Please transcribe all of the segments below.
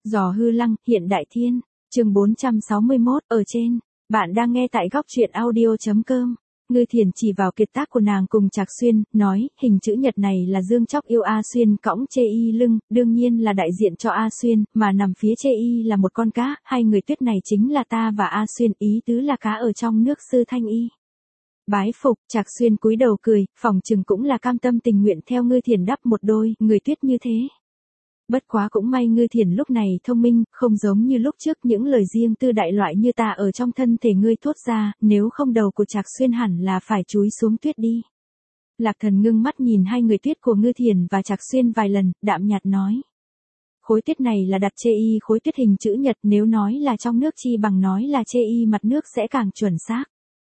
Giò hư lăng, hiện đại thiên. Chương 461, ở trên. Bạn đang nghe tại góc truyện audio.com. Ngư Thiền chỉ vào kiệt tác của nàng cùng Trạc Xuyên, nói, hình chữ nhật này là Dương Chóc yêu A Xuyên cõng Chê Y lưng, đương nhiên là đại diện cho A Xuyên, mà nằm phía Chê Y là một con cá, hai người tuyết này chính là ta và A Xuyên, ý tứ là cá ở trong nước Sư Thanh Y. Bái phục, Trạc Xuyên cúi đầu cười, phỏng chừng cũng là cam tâm tình nguyện theo Ngư Thiền đắp một đôi, người tuyết như thế. Bất quá cũng may Ngư Thiền lúc này thông minh, không giống như lúc trước những lời riêng tư đại loại như ta ở trong thân thể ngươi thốt ra, nếu không đầu của Trạc Xuyên hẳn là phải chúi xuống tuyết đi. Lạc Thần ngưng mắt nhìn hai người tuyết của Ngư Thiền và Trạc Xuyên vài lần, đạm nhạt nói. Khối tuyết này là đặt Chê Y khối tuyết hình chữ nhật, nếu nói là trong nước chi bằng nói là Chê Y mặt nước sẽ càng chuẩn xác.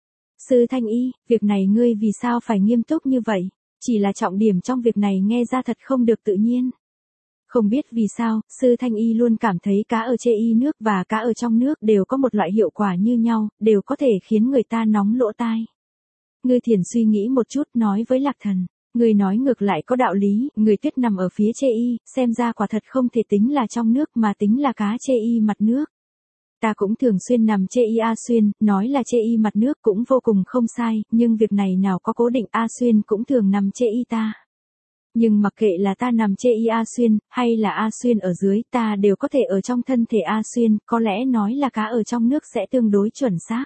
Sư Thanh Y, việc này ngươi vì sao phải nghiêm túc như vậy? Chỉ là trọng điểm trong việc này nghe ra thật không được tự nhiên. Không biết vì sao, Sư Thanh Y luôn cảm thấy cá ở Chê Y nước và cá ở trong nước đều có một loại hiệu quả như nhau, đều có thể khiến người ta nóng lỗ tai. Ngư Thiền suy nghĩ một chút nói với Lạc Thần, người nói ngược lại có đạo lý, người tuyết nằm ở phía Chê Y, xem ra quả thật không thể tính là trong nước mà tính là cá Chê Y mặt nước. Ta cũng thường xuyên nằm Chê Y A Xuyên, nói là Chê Y mặt nước cũng vô cùng không sai, nhưng việc này nào có cố định A Xuyên cũng thường nằm Chê Y ta. Nhưng mặc kệ là ta nằm Chê Y A Xuyên, hay là A Xuyên ở dưới, ta đều có thể ở trong thân thể A Xuyên, có lẽ nói là cá ở trong nước sẽ tương đối chuẩn xác.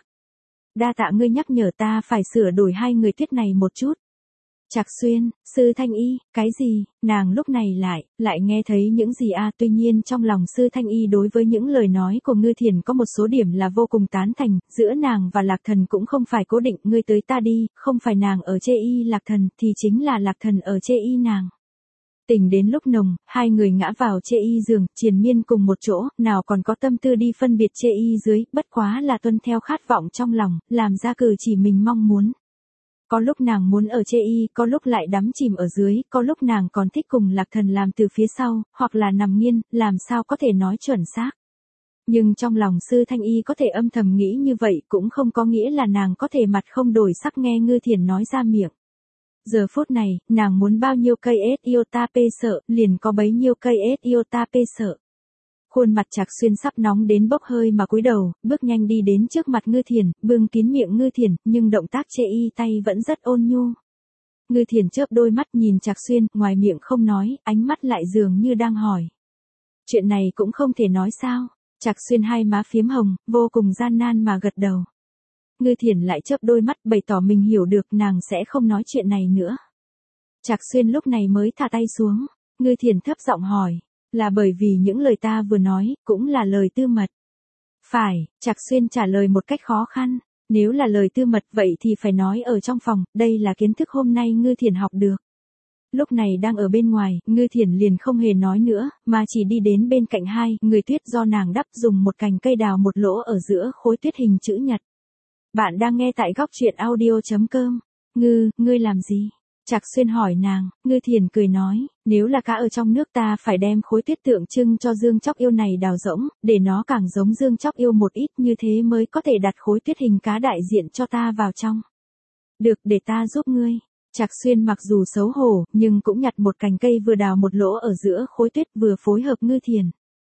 Đa tạ ngươi nhắc nhở ta phải sửa đổi hai người tuyết này một chút. Trạc Xuyên, Sư Thanh Y, cái gì, nàng lúc này lại nghe thấy những gì tuy nhiên trong lòng Sư Thanh Y đối với những lời nói của Ngư Thiền có một số điểm là vô cùng tán thành, giữa nàng và Lạc Thần cũng không phải cố định, ngươi tới ta đi, không phải nàng ở Chê Y Lạc Thần, thì chính là Lạc Thần ở Chê Y nàng. Tình đến lúc nồng, hai người ngã vào Chê Y giường, triền miên cùng một chỗ, nào còn có tâm tư đi phân biệt Chê Y dưới, bất quá là tuân theo khát vọng trong lòng, làm ra cử chỉ mình mong muốn. Có lúc nàng muốn ở Chê Y, có lúc lại đắm chìm ở dưới, có lúc nàng còn thích cùng Lạc Thần làm từ phía sau, hoặc là nằm nghiêng, làm sao có thể nói chuẩn xác. Nhưng trong lòng Sư Thanh Y có thể âm thầm nghĩ như vậy cũng không có nghĩa là nàng có thể mặt không đổi sắc nghe Ngư Thiền nói ra miệng. Giờ phút này, nàng muốn bao nhiêu cây iota p sợ, liền có bấy nhiêu cây iota p sợ. Khuôn mặt Trạc Xuyên sắp nóng đến bốc hơi mà cúi đầu, bước nhanh đi đến trước mặt Ngư Thiền, bưng kín miệng Ngư Thiền, nhưng động tác Chê Y tay vẫn rất ôn nhu. Ngư Thiền chớp đôi mắt nhìn Trạc Xuyên, ngoài miệng không nói, ánh mắt lại dường như đang hỏi. Chuyện này cũng không thể nói sao? Trạc Xuyên hai má phiếm hồng, vô cùng gian nan mà gật đầu. Ngư Thiền lại chớp đôi mắt bày tỏ mình hiểu được nàng sẽ không nói chuyện này nữa. Trạc Xuyên lúc này mới thả tay xuống, Ngư Thiền thấp giọng hỏi. Là bởi vì những lời ta vừa nói, cũng là lời tư mật. Phải, Trạc Xuyên trả lời một cách khó khăn. Nếu là lời tư mật vậy thì phải nói ở trong phòng, đây là kiến thức hôm nay Ngư Thiền học được. Lúc này đang ở bên ngoài, Ngư Thiền liền không hề nói nữa, mà chỉ đi đến bên cạnh hai người tuyết do nàng đắp dùng một cành cây đào một lỗ ở giữa khối tuyết hình chữ nhật. Bạn đang nghe tại góc truyện audio.com. Ngươi làm gì? Trạc Xuyên hỏi nàng, Ngư Thiền cười nói, nếu là cá ở trong nước ta phải đem khối tuyết tượng trưng cho Dương Chóc yêu này đào rỗng, để nó càng giống Dương Chóc yêu một ít như thế mới có thể đặt khối tuyết hình cá đại diện cho ta vào trong. Được, để ta giúp ngươi. Trạc Xuyên mặc dù xấu hổ, nhưng cũng nhặt một cành cây vừa đào một lỗ ở giữa khối tuyết vừa phối hợp Ngư Thiền.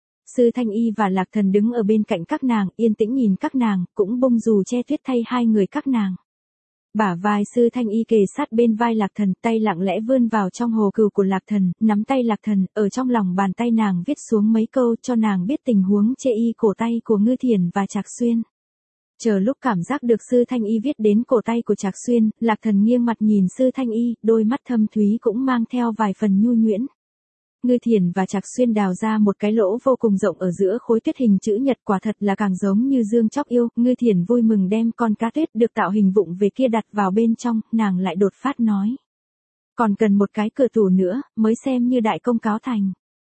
Sư Thanh Y và Lạc Thần đứng ở bên cạnh các nàng, yên tĩnh nhìn các nàng, cũng bông dù che tuyết thay hai người các nàng. Bả vai Sư Thanh Y kề sát bên vai Lạc Thần, tay lặng lẽ vươn vào trong hồ cừu của Lạc Thần, nắm tay Lạc Thần, ở trong lòng bàn tay nàng viết xuống mấy câu cho nàng biết tình huống Chê Y cổ tay của Ngư Thiền và Trạc Xuyên. Chờ lúc cảm giác được Sư Thanh Y viết đến cổ tay của Trạc Xuyên, Lạc Thần nghiêng mặt nhìn Sư Thanh Y, đôi mắt thâm thúy cũng mang theo vài phần nhu nhuyễn. Ngư Thiền và Trạc Xuyên đào ra một cái lỗ vô cùng rộng ở giữa khối tuyết hình chữ nhật, quả thật là càng giống như Dương Chóc yêu. Ngư Thiền vui mừng đem con cá tuyết được tạo hình vụng về kia đặt vào bên trong, nàng lại đột phát nói. Còn cần một cái cửa tủ nữa, mới xem như đại công cáo thành.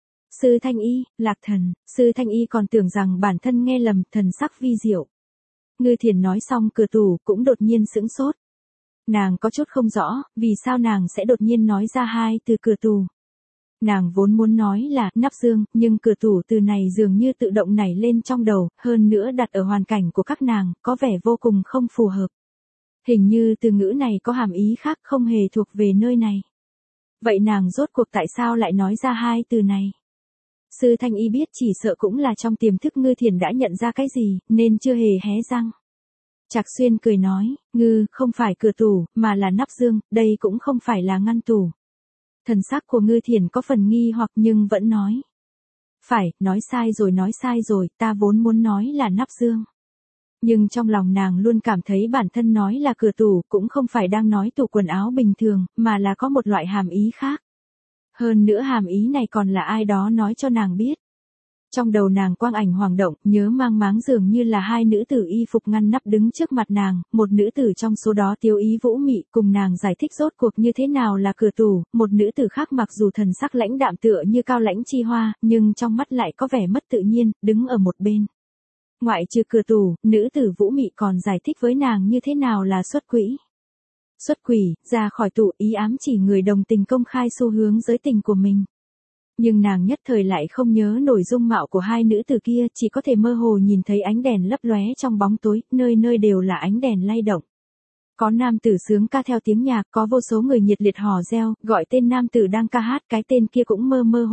Sư Thanh Y, Lạc Thần, Sư Thanh Y còn tưởng rằng bản thân nghe lầm, thần sắc vi diệu. Ngư Thiền nói xong cửa tủ cũng đột nhiên sững sốt. Nàng có chút không rõ, vì sao nàng sẽ đột nhiên nói ra hai từ cửa tủ. Nàng vốn muốn nói là nắp dương, nhưng cửa tủ từ này dường như tự động nảy lên trong đầu, hơn nữa đặt ở hoàn cảnh của các nàng, có vẻ vô cùng không phù hợp. Hình như từ ngữ này có hàm ý khác không hề thuộc về nơi này. Vậy nàng rốt cuộc tại sao lại nói ra hai từ này? Sư Thanh Y biết chỉ sợ cũng là trong tiềm thức Ngư Thiển đã nhận ra cái gì, nên chưa hề hé răng. Trạc Xuyên cười nói, Ngư, không phải cửa tủ, mà là nắp dương, đây cũng không phải là ngăn tủ. Thần sắc của Ngư Thiển có phần nghi hoặc nhưng vẫn nói. Phải, nói sai rồi, ta vốn muốn nói là nắp dương. Nhưng trong lòng nàng luôn cảm thấy bản thân nói là cửa tủ, cũng không phải đang nói tủ quần áo bình thường, mà là có một loại hàm ý khác. Hơn nữa hàm ý này còn là ai đó nói cho nàng biết. Trong đầu nàng quang ảnh hoàng động, nhớ mang máng dường như là hai nữ tử y phục ngăn nắp đứng trước mặt nàng, một nữ tử trong số đó tiêu ý vũ mị cùng nàng giải thích rốt cuộc như thế nào là cửa tủ, một nữ tử khác mặc dù thần sắc lãnh đạm tựa như cao lãnh chi hoa, nhưng trong mắt lại có vẻ mất tự nhiên, đứng ở một bên. Ngoại trừ cửa tủ, nữ tử vũ mị còn giải thích với nàng như thế nào là xuất quỹ. Xuất quỷ, ra khỏi tủ ý ám chỉ người đồng tình công khai xu hướng giới tình của mình. Nhưng nàng nhất thời lại không nhớ nổi dung mạo của hai nữ tử kia, chỉ có thể mơ hồ nhìn thấy ánh đèn lấp lóe trong bóng tối, nơi nơi đều là ánh đèn lay động. Có nam tử sướng ca theo tiếng nhạc, có vô số người nhiệt liệt hò reo, gọi tên nam tử đang ca hát, cái tên kia cũng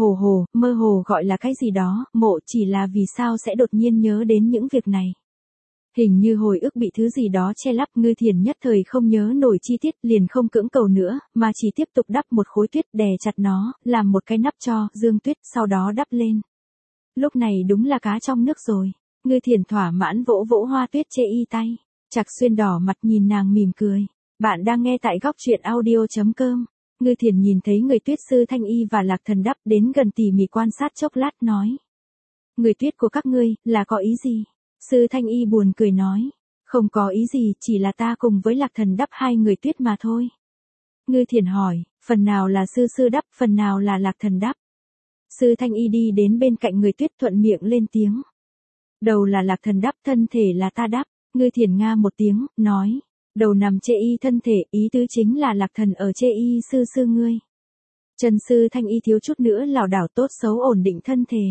mơ hồ gọi là cái gì đó, mộ chỉ là vì sao sẽ đột nhiên nhớ đến những việc này. Hình như hồi ức bị thứ gì đó che lấp, Ngư Thiển nhất thời không nhớ nổi chi tiết, liền không cưỡng cầu nữa, mà chỉ tiếp tục đắp một khối tuyết đè chặt nó, làm một cái nắp cho dương tuyết, sau đó đắp lên. Lúc này đúng là cá trong nước rồi. Ngư Thiển thỏa mãn vỗ vỗ hoa tuyết chê y tay. Trạc Xuyên đỏ mặt nhìn nàng mỉm cười. Bạn đang nghe tại góc truyện audio.com. Ngư Thiển nhìn thấy người tuyết Sư Thanh Y và Lạc Thần đắp đến gần tỉ mỉ quan sát chốc lát nói. Người tuyết của các ngươi, là có ý gì? Sư Thanh Y buồn cười nói. Không có ý gì, chỉ là ta cùng với Lạc Thần đắp hai người tuyết mà thôi. Ngư Thiển hỏi, phần nào là sư đắp, phần nào là Lạc Thần đắp? Sư Thanh Y đi đến bên cạnh người tuyết thuận miệng lên tiếng. Đầu là Lạc Thần đắp, thân thể là ta đắp. Ngư Thiển nga một tiếng, nói. Đầu nằm chê y thân thể, ý tứ chính là Lạc Thần ở chê y sư ngươi. Chân Sư Thanh Y thiếu chút nữa lảo đảo tốt xấu ổn định thân thể.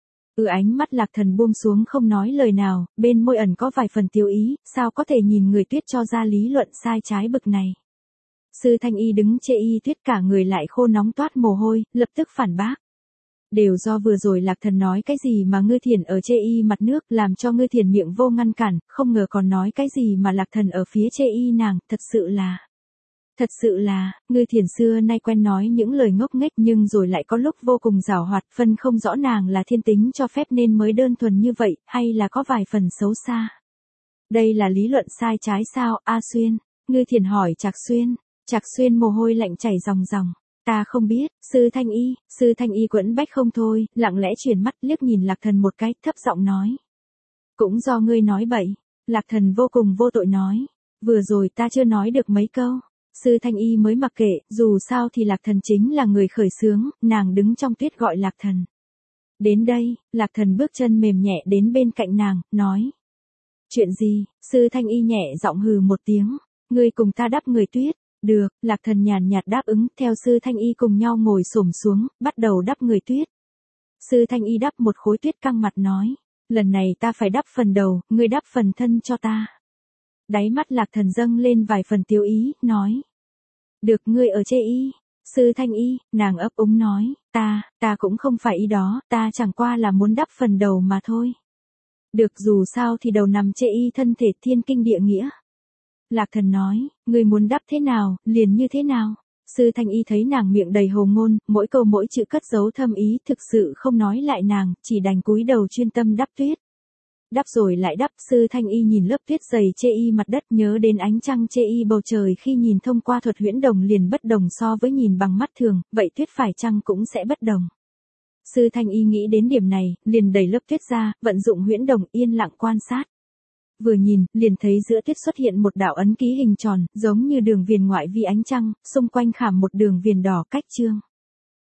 Ánh mắt Lạc Thần buông xuống không nói lời nào, bên môi ẩn có vài phần tiêu ý, sao có thể nhìn người tuyết cho ra lý luận sai trái bực này. Sư Thanh Y đứng chê y tuyết cả người lại khô nóng toát mồ hôi, lập tức phản bác. Đều do vừa rồi Lạc Thần nói cái gì mà Ngư Thiển ở chê y mặt nước, làm cho Ngư Thiển miệng vô ngăn cản, không ngờ còn nói cái gì mà Lạc Thần ở phía chê y nàng, thật sự là, Ngư Thiển xưa nay quen nói những lời ngốc nghếch nhưng rồi lại có lúc vô cùng giảo hoạt, phân không rõ nàng là thiên tính cho phép nên mới đơn thuần như vậy, hay là có vài phần xấu xa. Đây là lý luận sai trái sao, A Xuyên? Ngư Thiển hỏi Trạc Xuyên mồ hôi lạnh chảy ròng ròng. Ta không biết, Sư Thanh Y quẫn bách không thôi, lặng lẽ chuyển mắt liếc nhìn Lạc Thần một cái, thấp giọng nói. Cũng do ngươi nói bậy. Lạc Thần vô cùng vô tội nói. Vừa rồi ta chưa nói được mấy câu. Sư Thanh Y mới mặc kệ, dù sao thì Lạc Thần chính là người khởi xướng, nàng đứng trong tuyết gọi Lạc Thần. Đến đây, Lạc Thần bước chân mềm nhẹ đến bên cạnh nàng, nói. Chuyện gì? Sư Thanh Y nhẹ giọng hừ một tiếng. Ngươi cùng ta đắp người tuyết. Được, Lạc Thần nhàn nhạt đáp ứng, theo Sư Thanh Y cùng nhau ngồi xổm xuống, bắt đầu đắp người tuyết. Sư Thanh Y đắp một khối tuyết căng mặt nói. Lần này ta phải đắp phần đầu, ngươi đắp phần thân cho ta. Đáy mắt Lạc Thần dâng lên vài phần tiêu ý, nói. Được, ngươi ở chê y. Sư Thanh Y, nàng ấp úng nói, ta cũng không phải ý đó, ta chẳng qua là muốn đắp phần đầu mà thôi. Được, dù sao thì đầu nằm chê y thân thể thiên kinh địa nghĩa. Lạc Thần nói, ngươi muốn đắp thế nào, liền như thế nào. Sư Thanh Y thấy nàng miệng đầy hồ ngôn, mỗi câu mỗi chữ cất giấu thâm ý, thực sự không nói lại nàng, chỉ đành cúi đầu chuyên tâm đắp tuyết. Đắp rồi lại đắp, Sư Thanh Y nhìn lớp tuyết dày chê y mặt đất, nhớ đến ánh trăng chê y bầu trời khi nhìn thông qua thuật huyễn đồng liền bất đồng so với nhìn bằng mắt thường, vậy tuyết phải chăng cũng sẽ bất đồng. Sư Thanh Y nghĩ đến điểm này, liền đẩy lớp tuyết ra, vận dụng huyễn đồng yên lặng quan sát. Vừa nhìn, liền thấy giữa tuyết xuất hiện một đạo ấn ký hình tròn, giống như đường viền ngoại vi ánh trăng, xung quanh khảm một đường viền đỏ cách chương.